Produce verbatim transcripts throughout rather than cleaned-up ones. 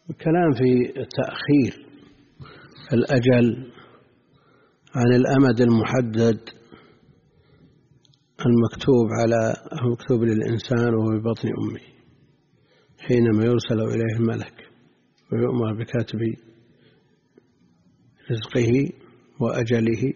الكلام في تأخير الأجل عن الأمد المحدد المكتوب على المكتوب للإنسان وهو في بطن أمه حينما يرسل إليه الملك ويؤمر بكتب رزقه وأجله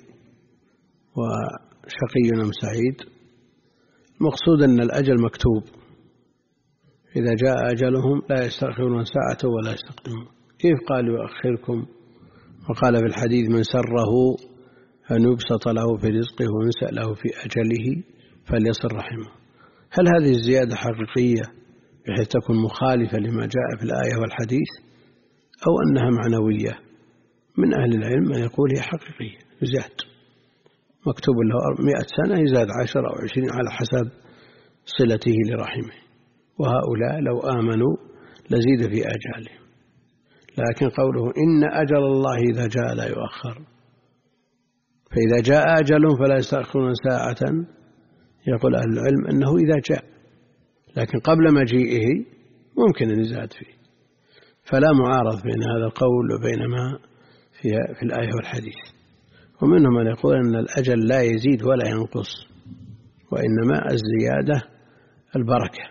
وشقي أم سعيد. المقصود أن الأجل مكتوب، إذا جاء أجلهم لا يستأخرون ساعة ولا يستقدمون. كيف قال يؤخركم؟ وقال في الحديث من سره أن يبسط له في رزقه وينسأ له في أجله فليصل رحمه. هل هذه الزيادة حقيقية بحيث تكون مخالفة لما جاء في الآية والحديث، أو أنها معنوية؟ من أهل العلم من يقول هي حقيقية، زاد مكتوب له مئة سنة يزاد عشر أو عشرين على حسب صلته لرحمه، وهؤلاء لو آمنوا لزيد في أجالهم. لكن قوله إن أجل الله إذا جاء لا يؤخر، فإذا جاء أجلهم فلا يستأخرون ساعة. يقول أهل العلم أنه إذا جاء، لكن قبل مجيئه ممكن أن يزاد فيه، فلا معارض بين هذا القول وبين ما في الآية والحديث. ومنهم من يقول أن الأجل لا يزيد ولا ينقص، وإنما الزيادة البركة،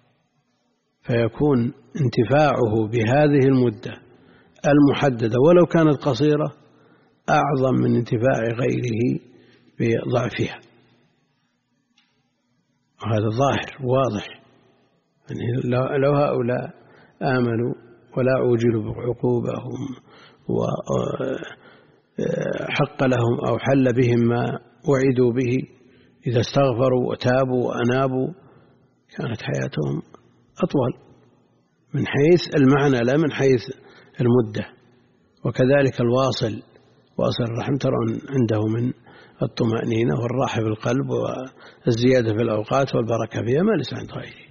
فيكون انتفاعه بهذه المدة المحددة ولو كانت قصيرة أعظم من انتفاع غيره بضعفها. وهذا ظاهر واضح، يعني لو هؤلاء آمنوا ولا عوجلوا بعقوبهم وحق لهم أو حل بهم ما وعدوا به، إذا استغفروا وتابوا وأنابوا كانت حياتهم أطول من حيث المعنى لا من حيث المدة. وكذلك الواصل واصل الرحم ترون عنده من الطمأنينة والراحة في القلب والزيادة في الأوقات والبركة فيها ما ليس عند غيره.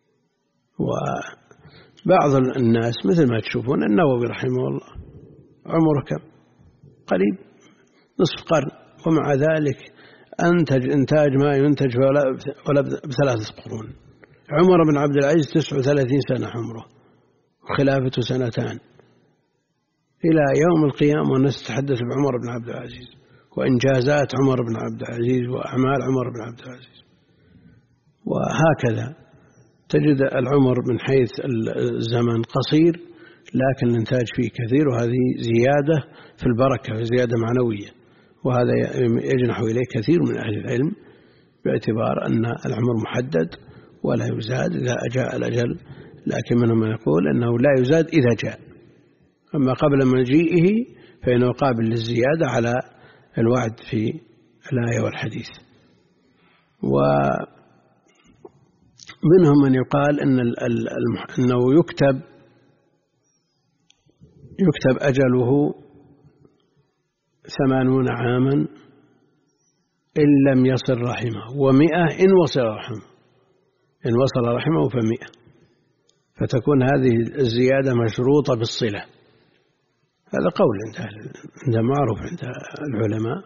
وبعض الناس مثل ما تشوفون النووي رحمه الله عمره كم؟ قريب نصف قرن، ومع ذلك أنتج إنتاج ما ينتج ولا بثلاثة قرون. عمر بن عبد العزيز تسع وثلاثين سنة عمره وخلافته سنتان، إلى يوم القيامة والناس تتحدث بعمر بن عبد العزيز وإنجازات عمر بن عبد العزيز وأعمال عمر بن عبد العزيز. وهكذا تجد العمر من حيث الزمن قصير لكن الإنتاج فيه كثير، وهذه زيادة في البركة وزيادة معنوية، وهذا يجنح إليه كثير من أهل العلم باعتبار أن العمر محدد ولا يزاد إذا جاء الأجل. لكن منهم من يقول أنه لا يزاد إذا جاء، أما قبل مجيئه فإنه قابل للزيادة على الوعد في الآية والحديث. ومنهم من يقال إن أنه يكتب يكتب أجله ثمانون عاما إن لم يصل رحمه، ومئة إن وصل رحمه، إن وصل رحمه فمئة، فتكون هذه الزيادة مشروطة بالصلة. هذا قول عند معروف عند العلماء.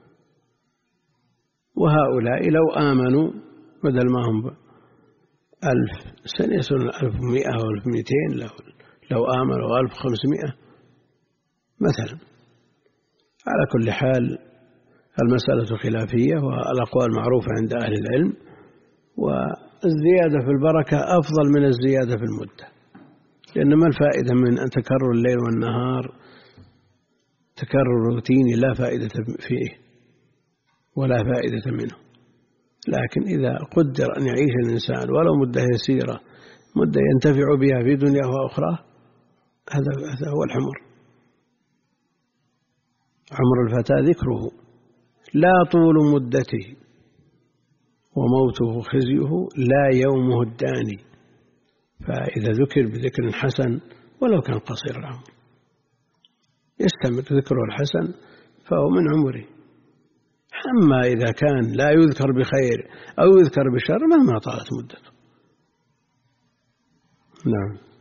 وهؤلاء لو آمنوا بدل ما هم ألف سنة يصلون ألف ومئة أو ألف ومئتين، لو, لو آمنوا ألف وخمسمائة مثلا. على كل حال المسألة خلافية، والأقوال معروفة عند أهل العلم، والزيادة في البركة أفضل من الزيادة في المدة، لأن ما الفائدة من أن تكرر الليل والنهار تكرر روتيني لا فائدة فيه ولا فائدة منه. لكن إذا قدر أن يعيش الإنسان ولو مدة يسيرة، مدة ينتفع بها في دنياه وأخرى، هذا هو الحمر. عمر الفتى ذكره لا طول مدته، وموته خزيه لا يومه الداني. فإذا ذكر بذكر حسن ولو كان قصير العمر يستمر ذكره الحسن فهو من عمره. أما إذا كان لا يذكر بخير أو يذكر بشر مهما طالت مدته. نعم.